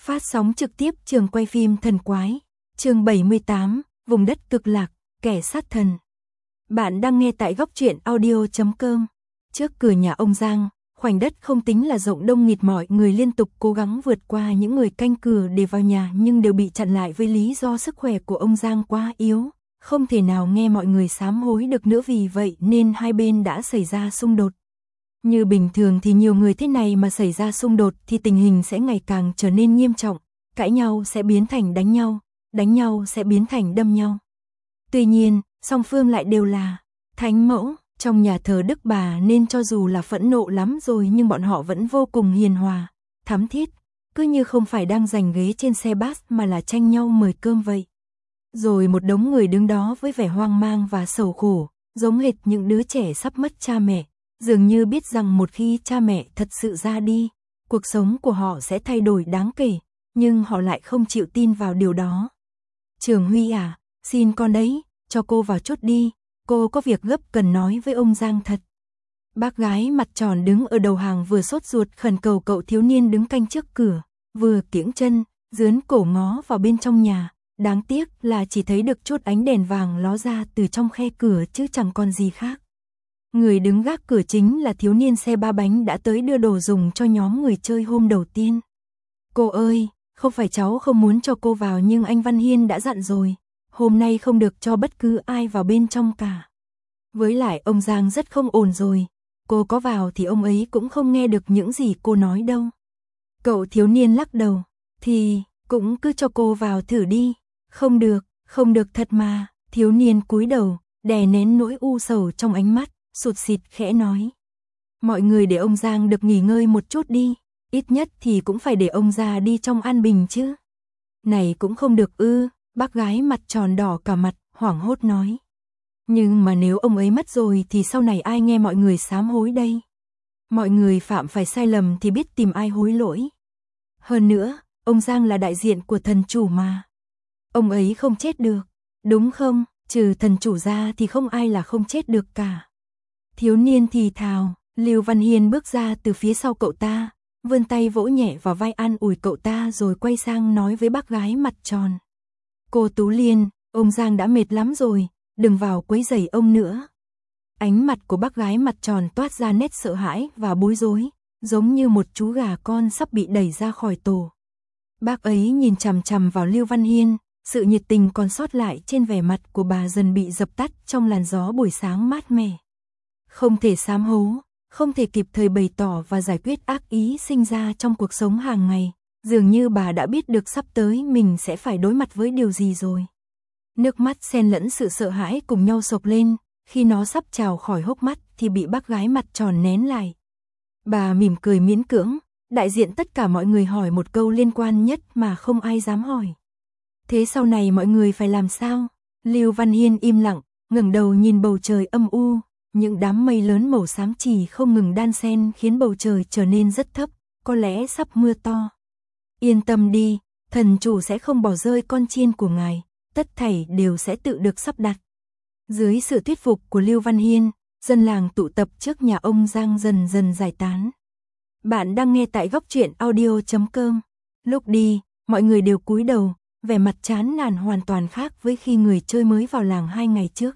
Phát sóng trực tiếp trường quay phim thần quái. Chương 78, vùng đất cực lạc, kẻ sát thần. Bạn đang nghe tại góc truyện audio.com. Trước cửa nhà ông Giang, khoảnh đất không tính là rộng đông nghịt, mọi người liên tục cố gắng vượt qua những người canh cửa để vào nhà nhưng đều bị chặn lại với lý do sức khỏe của ông Giang quá yếu, không thể nào nghe mọi người sám hối được nữa, vì vậy nên hai bên đã xảy ra xung đột. Như bình thường thì nhiều người thế này mà xảy ra xung đột thì tình hình sẽ ngày càng trở nên nghiêm trọng, cãi nhau sẽ biến thành đánh nhau sẽ biến thành đâm nhau. Tuy nhiên, song phương lại đều là thánh mẫu trong nhà thờ Đức Bà nên cho dù là phẫn nộ lắm rồi nhưng bọn họ vẫn vô cùng hiền hòa, thắm thiết, cứ như không phải đang giành ghế trên xe bus mà là tranh nhau mời cơm vậy. Rồi một đống người đứng đó với vẻ hoang mang và sầu khổ, giống hệt những đứa trẻ sắp mất cha mẹ, dường như biết rằng một khi cha mẹ thật sự ra đi, cuộc sống của họ sẽ thay đổi đáng kể, nhưng họ lại không chịu tin vào điều đó. Trường Huy à, xin con đấy, cho cô vào chút đi, cô có việc gấp cần nói với ông Giang thật. Bác gái mặt tròn đứng ở đầu hàng vừa sốt ruột khẩn cầu cậu thiếu niên đứng canh trước cửa, vừa kiễng chân, dướn cổ ngó vào bên trong nhà. Đáng tiếc là chỉ thấy được chút ánh đèn vàng ló ra từ trong khe cửa chứ chẳng còn gì khác. Người đứng gác cửa chính là thiếu niên xe ba bánh đã tới đưa đồ dùng cho nhóm người chơi hôm đầu tiên. Cô ơi, không phải cháu không muốn cho cô vào nhưng anh Văn Hiên đã dặn rồi, hôm nay không được cho bất cứ ai vào bên trong cả. Với lại ông Giang rất không ổn rồi, cô có vào thì ông ấy cũng không nghe được những gì cô nói đâu. Cậu thiếu niên lắc đầu, thì cũng cứ cho cô vào thử đi. Không được thật mà. Thiếu niên cúi đầu, đè nén nỗi u sầu trong ánh mắt, sụt sịt khẽ nói. Mọi người để ông Giang được nghỉ ngơi một chút đi, ít nhất thì cũng phải để ông già đi trong an bình chứ. Này cũng không được ư, bác gái mặt tròn đỏ cả mặt, hoảng hốt nói. Nhưng mà nếu ông ấy mất rồi thì sau này ai nghe mọi người sám hối đây? Mọi người phạm phải sai lầm thì biết tìm ai hối lỗi. Hơn nữa, ông Giang là đại diện của thần chủ mà. Ông ấy không chết được, đúng không? Trừ thần chủ ra thì không ai là không chết được cả. Thiếu niên thì thào, Lưu Văn Hiên bước ra từ phía sau cậu ta, vươn tay vỗ nhẹ vào vai an ủi cậu ta rồi quay sang nói với bác gái mặt tròn. Cô Tú Liên, ông Giang đã mệt lắm rồi, đừng vào quấy rầy ông nữa. Ánh mặt của bác gái mặt tròn toát ra nét sợ hãi và bối rối, giống như một chú gà con sắp bị đẩy ra khỏi tổ. Bác ấy nhìn chằm chằm vào Lưu Văn Hiên, sự nhiệt tình còn sót lại trên vẻ mặt của bà dần bị dập tắt trong làn gió buổi sáng mát mẻ. Không thể sám hối, không thể kịp thời bày tỏ và giải quyết ác ý sinh ra trong cuộc sống hàng ngày, dường như bà đã biết được sắp tới mình sẽ phải đối mặt với điều gì rồi. Nước mắt xen lẫn sự sợ hãi cùng nhau sộc lên, khi nó sắp trào khỏi hốc mắt thì bị bác gái mặt tròn nén lại. Bà mỉm cười miễn cưỡng, đại diện tất cả mọi người hỏi một câu liên quan nhất mà không ai dám hỏi. Thế sau này mọi người phải làm sao? Lưu Văn Hiên im lặng, ngẩng đầu nhìn bầu trời âm u, những đám mây lớn màu xám chì không ngừng đan xen khiến bầu trời trở nên rất thấp, có lẽ sắp mưa to. Yên tâm đi, thần chủ sẽ không bỏ rơi con chiên của ngài, tất thảy đều sẽ tự được sắp đặt. Dưới sự thuyết phục của Lưu Văn Hiên, dân làng tụ tập trước nhà ông Giang dần dần giải tán. Bạn đang nghe tại góc truyện audio.com. Lúc đi, mọi người đều cúi đầu, vẻ mặt chán nản hoàn toàn khác với khi người chơi mới vào làng 2 ngày trước.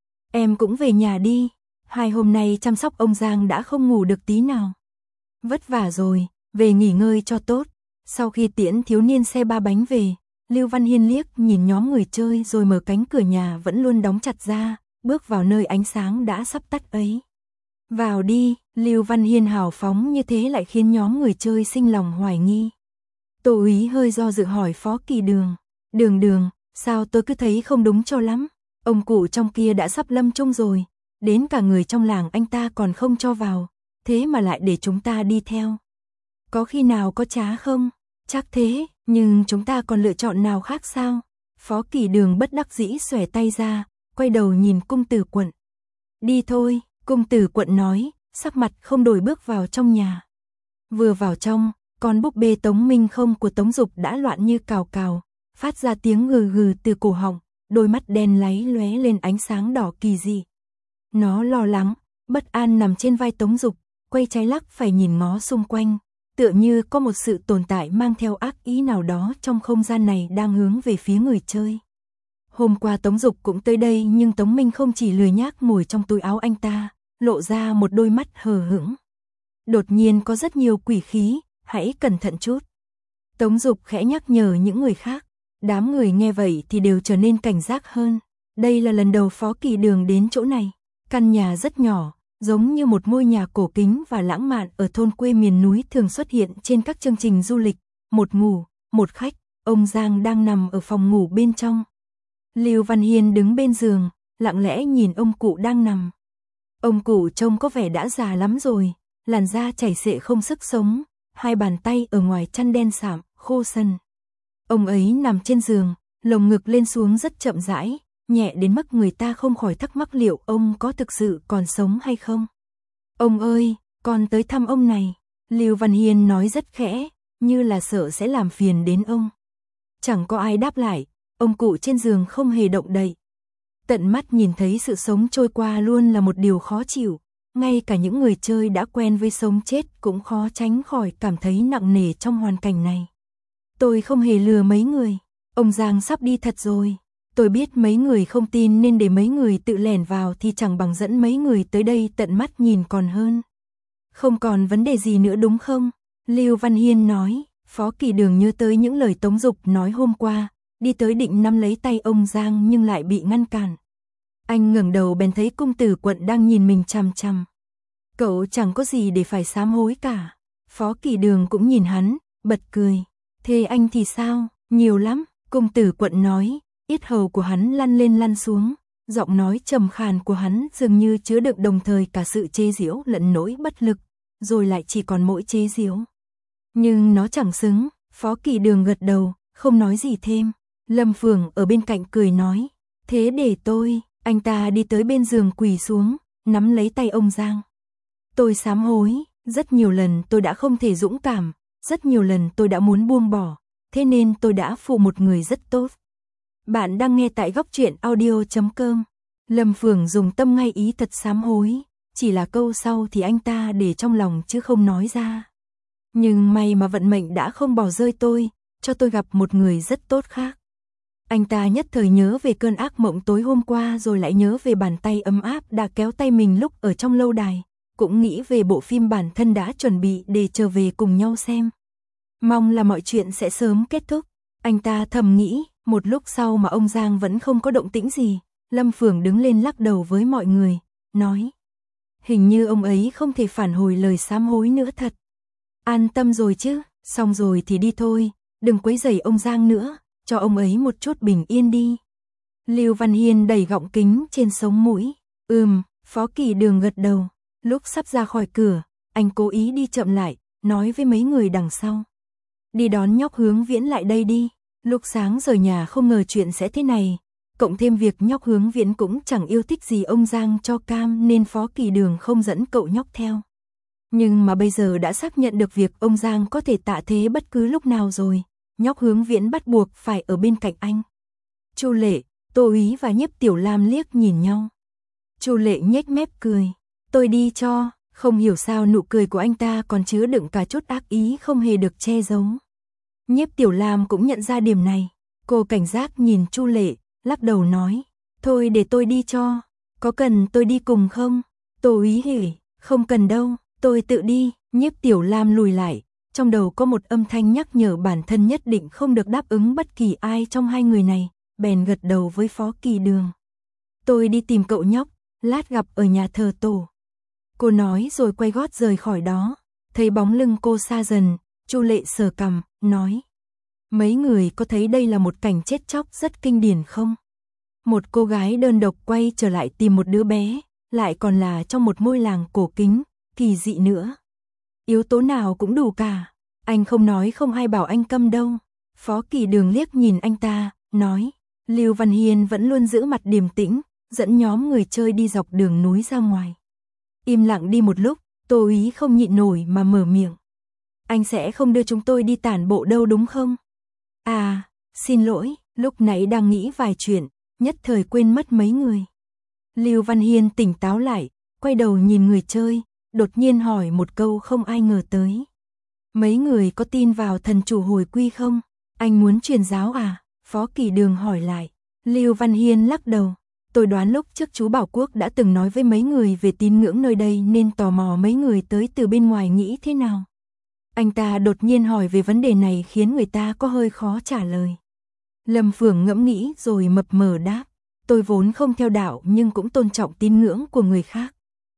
Em cũng về nhà đi, 2 hôm nay chăm sóc ông Giang đã không ngủ được tí nào. Vất vả rồi, về nghỉ ngơi cho tốt. Sau khi tiễn thiếu niên xe ba bánh về, Lưu Văn Hiên liếc nhìn nhóm người chơi rồi mở cánh cửa nhà vẫn luôn đóng chặt ra, bước vào nơi ánh sáng đã sắp tắt ấy. Vào đi, Lưu Văn Hiên hào phóng như thế lại khiến nhóm người chơi sinh lòng hoài nghi. Tô úy hơi do dự hỏi Phó Kỳ Đường. Đường, sao tôi cứ thấy không đúng cho lắm? Ông cụ trong kia đã sắp lâm chung rồi, đến cả người trong làng anh ta còn không cho vào, thế mà lại để chúng ta đi theo. Có khi nào có trá không? Chắc thế, nhưng chúng ta còn lựa chọn nào khác sao? Phó Kỳ Đường bất đắc dĩ xòe tay ra, quay đầu nhìn cung tử quận. Đi thôi, cung tử quận nói, sắc mặt không đổi bước vào trong nhà. Vừa vào trong, con búp bê Tống Minh Không của Tống Dục đã loạn như cào cào, phát ra tiếng gừ gừ từ cổ họng, đôi mắt đen láy lóe lên ánh sáng đỏ kỳ dị. Nó lo lắng, bất an nằm trên vai Tống Dục, quay trái lắc phải nhìn ngó xung quanh, tựa như có một sự tồn tại mang theo ác ý nào đó trong không gian này đang hướng về phía người chơi. Hôm qua Tống Dục cũng tới đây nhưng Tống Minh không chỉ lười nhác ngồi trong túi áo anh ta, lộ ra một đôi mắt hờ hững. Đột nhiên có rất nhiều quỷ khí, hãy cẩn thận chút. Tống Dục khẽ nhắc nhở những người khác, đám người nghe vậy thì đều trở nên cảnh giác hơn. Đây là lần đầu Phó Kỳ Đường đến chỗ này, căn nhà rất nhỏ, giống như một ngôi nhà cổ kính và lãng mạn ở thôn quê miền núi thường xuất hiện trên các chương trình du lịch. Một ngủ, một khách, ông Giang đang nằm ở phòng ngủ bên trong. Lưu Văn Hiên đứng bên giường, lặng lẽ nhìn ông cụ đang nằm. Ông cụ trông có vẻ đã già lắm rồi, làn da chảy xệ không sức sống, hai bàn tay ở ngoài chăn đen sạm, khô sần. Ông ấy nằm trên giường, lồng ngực lên xuống rất chậm rãi, nhẹ đến mức người ta không khỏi thắc mắc liệu ông có thực sự còn sống hay không. Ông ơi, con tới thăm ông này, Lưu Văn Hiên nói rất khẽ, như là sợ sẽ làm phiền đến ông. Chẳng có ai đáp lại, ông cụ trên giường không hề động đậy. Tận mắt nhìn thấy sự sống trôi qua luôn là một điều khó chịu, ngay cả những người chơi đã quen với sống chết cũng khó tránh khỏi cảm thấy nặng nề trong hoàn cảnh này. Tôi không hề lừa mấy người, ông Giang sắp đi thật rồi. Tôi biết mấy người không tin nên để mấy người tự lẻn vào thì chẳng bằng dẫn mấy người tới đây tận mắt nhìn còn hơn. Không còn vấn đề gì nữa đúng không? Lưu Văn Hiên nói. Phó Kỳ Đường nhớ tới những lời Tống Dục nói hôm qua, đi tới định nắm lấy tay ông Giang nhưng lại bị ngăn cản. Anh ngẩng đầu bèn thấy công tử Quận đang nhìn mình chằm chằm. Cậu chẳng có gì để phải sám hối cả. Phó Kỳ Đường cũng nhìn hắn, bật cười. Thế anh thì sao? Nhiều lắm, công tử Quận nói. Yết hầu của hắn lăn lên lăn xuống, giọng nói trầm khàn của hắn dường như chứa đựng đồng thời cả sự chế giễu lẫn nỗi bất lực, rồi lại chỉ còn mỗi chế giễu. Nhưng nó chẳng xứng, Phó Kỳ Đường gật đầu, không nói gì thêm. Lâm Phượng ở bên cạnh cười nói, thế để tôi, anh ta đi tới bên giường quỳ xuống, nắm lấy tay ông Giang. Tôi sám hối, rất nhiều lần tôi đã không thể dũng cảm, rất nhiều lần tôi đã muốn buông bỏ, thế nên tôi đã phụ một người rất tốt. Bạn đang nghe tại góc truyện audio.com. Lâm Phượng dùng tâm ngay ý thật sám hối, chỉ là câu sau thì anh ta để trong lòng chứ không nói ra. Nhưng may mà vận mệnh đã không bỏ rơi tôi, cho tôi gặp một người rất tốt khác. Anh ta nhất thời nhớ về cơn ác mộng tối hôm qua rồi lại nhớ về bàn tay ấm áp đã kéo tay mình lúc ở trong lâu đài, cũng nghĩ về bộ phim bản thân đã chuẩn bị để trở về cùng nhau xem. Mong là mọi chuyện sẽ sớm kết thúc, anh ta thầm nghĩ. Một lúc sau mà ông Giang vẫn không có động tĩnh gì, Lâm Phượng đứng lên lắc đầu với mọi người, nói. Hình như ông ấy không thể phản hồi lời sám hối nữa thật. An tâm rồi chứ, xong rồi thì đi thôi, đừng quấy rầy ông Giang nữa, cho ông ấy một chút bình yên đi. Lưu Văn Hiên đẩy gọng kính trên sống mũi, Phó Kỳ Đường gật đầu, lúc sắp ra khỏi cửa, anh cố ý đi chậm lại, nói với mấy người đằng sau. Đi đón nhóc Hướng Viễn lại đây đi. Lúc sáng rời nhà không ngờ chuyện sẽ thế này, cộng thêm việc nhóc Hướng Viễn cũng chẳng yêu thích gì ông Giang cho cam nên Phó Kỳ Đường không dẫn cậu nhóc theo. Nhưng mà bây giờ đã xác nhận được việc ông Giang có thể tạ thế bất cứ lúc nào rồi, nhóc Hướng Viễn bắt buộc phải ở bên cạnh anh. Chu Lệ, Tô Úy và Nhiếp Tiểu Lam liếc nhìn nhau. Chu Lệ nhếch mép cười, tôi đi cho, không hiểu sao nụ cười của anh ta còn chứa đựng cả chút ác ý không hề được che giấu. Nhiếp Tiểu Lam cũng nhận ra điểm này, cô cảnh giác nhìn Chu Lệ, lắc đầu nói, thôi để tôi đi cho, có cần tôi đi cùng không? Tô Úy hỉ, không cần đâu, tôi tự đi. Nhiếp Tiểu Lam lùi lại, trong đầu có một âm thanh nhắc nhở bản thân nhất định không được đáp ứng bất kỳ ai trong hai người này, bèn gật đầu với Phó Kỳ Đường. Tôi đi tìm cậu nhóc, lát gặp ở nhà thờ tổ. Cô nói rồi quay gót rời khỏi đó, thấy bóng lưng cô xa dần, Chu Lệ sờ cằm, nói. Mấy người có thấy đây là một cảnh chết chóc rất kinh điển không? Một cô gái đơn độc quay trở lại tìm một đứa bé, lại còn là trong một ngôi làng cổ kính, kỳ dị nữa. Yếu tố nào cũng đủ cả, anh không nói không ai bảo anh câm đâu. Phó Kỳ Đường liếc nhìn anh ta, nói, Lưu Văn Hiên vẫn luôn giữ mặt điềm tĩnh, dẫn nhóm người chơi đi dọc đường núi ra ngoài. Im lặng đi một lúc, Tô Úy không nhịn nổi mà mở miệng. Anh sẽ không đưa chúng tôi đi tản bộ đâu đúng không? À, xin lỗi, lúc nãy đang nghĩ vài chuyện, nhất thời quên mất mấy người. Lưu Văn Hiên tỉnh táo lại, quay đầu nhìn người chơi, đột nhiên hỏi một câu không ai ngờ tới. Mấy người có tin vào thần chủ hồi quy không? Anh muốn truyền giáo à? Phó Kỳ Đường hỏi lại. Lưu Văn Hiên lắc đầu. Tôi đoán lúc trước chú Bảo Quốc đã từng nói với mấy người về tín ngưỡng nơi đây nên tò mò mấy người tới từ bên ngoài nghĩ thế nào. Anh ta đột nhiên hỏi về vấn đề này khiến người ta có hơi khó trả lời. Lâm Phượng ngẫm nghĩ rồi mập mờ đáp. Tôi vốn không theo đạo nhưng cũng tôn trọng tín ngưỡng của người khác.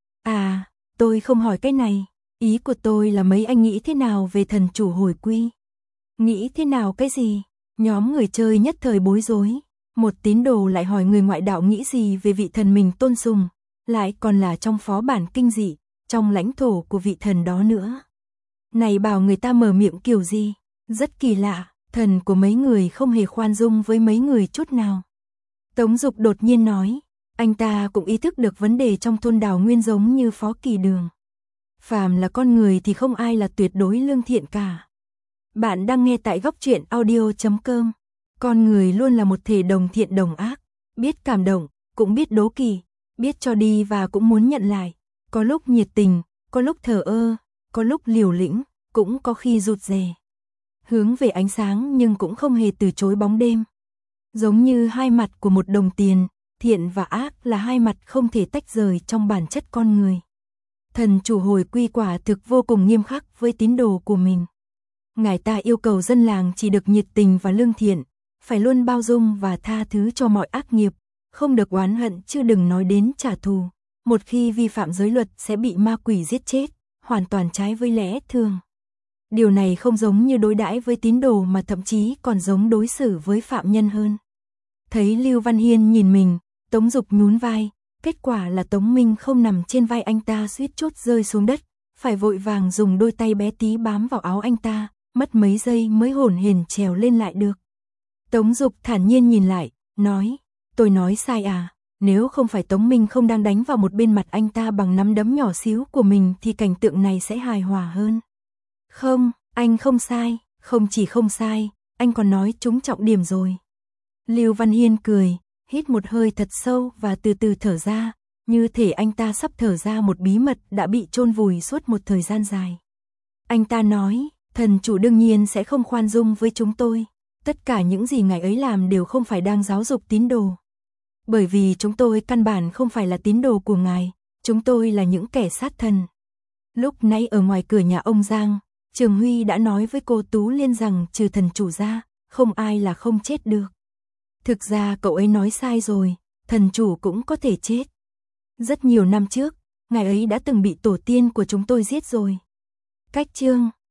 À, tôi không hỏi cái này. Ý của tôi là mấy anh nghĩ thế nào về thần chủ hồi quy? Nghĩ thế nào cái gì? Nhóm người chơi nhất thời bối rối. Một tín đồ lại hỏi người ngoại đạo nghĩ gì về vị thần mình tôn sùng, lại còn là trong phó bản kinh dị, trong lãnh thổ của vị thần đó nữa. Này bảo người ta mở miệng kiểu gì? Rất kỳ lạ, thần của mấy người không hề khoan dung với mấy người chút nào. Tống Dục đột nhiên nói, anh ta cũng ý thức được vấn đề trong thôn Đào Nguyên giống như Phó Kỳ Đường. Phàm là con người thì không ai là tuyệt đối lương thiện cả. Bạn đang nghe tại góc truyện audio.com. Con người luôn là một thể đồng thiện đồng ác, biết cảm động, cũng biết đố kỵ, biết cho đi và cũng muốn nhận lại. Có lúc nhiệt tình, có lúc thờ ơ, có lúc liều lĩnh, cũng có khi rụt rè. Hướng về ánh sáng nhưng cũng không hề từ chối bóng đêm. Giống như hai mặt của một đồng tiền, thiện và ác là hai mặt không thể tách rời trong bản chất con người. Thần chủ hồi quy quả thực vô cùng nghiêm khắc với tín đồ của mình. Ngài ta yêu cầu dân làng chỉ được nhiệt tình và lương thiện, phải luôn bao dung và tha thứ cho mọi ác nghiệp, không được oán hận chứ đừng nói đến trả thù. Một khi vi phạm giới luật sẽ bị ma quỷ giết chết, hoàn toàn trái với lẽ thường. Điều này không giống như đối đãi với tín đồ mà thậm chí còn giống đối xử với phạm nhân hơn. Thấy Lưu Văn Hiên nhìn mình, Tống Dục nhún vai, kết quả là Tống Minh không nằm trên vai anh ta suýt chốt rơi xuống đất, phải vội vàng dùng đôi tay bé tí bám vào áo anh ta, mất mấy giây mới hổn hển trèo lên lại được. Tống Dục thản nhiên nhìn lại, nói, tôi nói sai à, nếu không phải Tống Minh không đang đánh vào một bên mặt anh ta bằng nắm đấm nhỏ xíu của mình thì cảnh tượng này sẽ hài hòa hơn. Không, anh không sai, không chỉ không sai, anh còn nói trúng trọng điểm rồi. Lưu Văn Hiên cười, hít một hơi thật sâu và từ từ thở ra, như thể anh ta sắp thở ra một bí mật đã bị chôn vùi suốt một thời gian dài. Anh ta nói, thần chủ đương nhiên sẽ không khoan dung với chúng tôi. Tất cả những gì ngài ấy làm đều không phải đang giáo dục tín đồ. Bởi vì chúng tôi căn bản không phải là tín đồ của ngài, chúng tôi là những kẻ sát thần. Lúc nãy ở ngoài cửa nhà ông Giang, Trường Huy đã nói với cô Tú Liên rằng trừ thần chủ ra, không ai là không chết được. Thực ra cậu ấy nói sai rồi, thần chủ cũng có thể chết. Rất nhiều năm trước, ngài ấy đã từng bị tổ tiên của chúng tôi giết rồi. Cách chương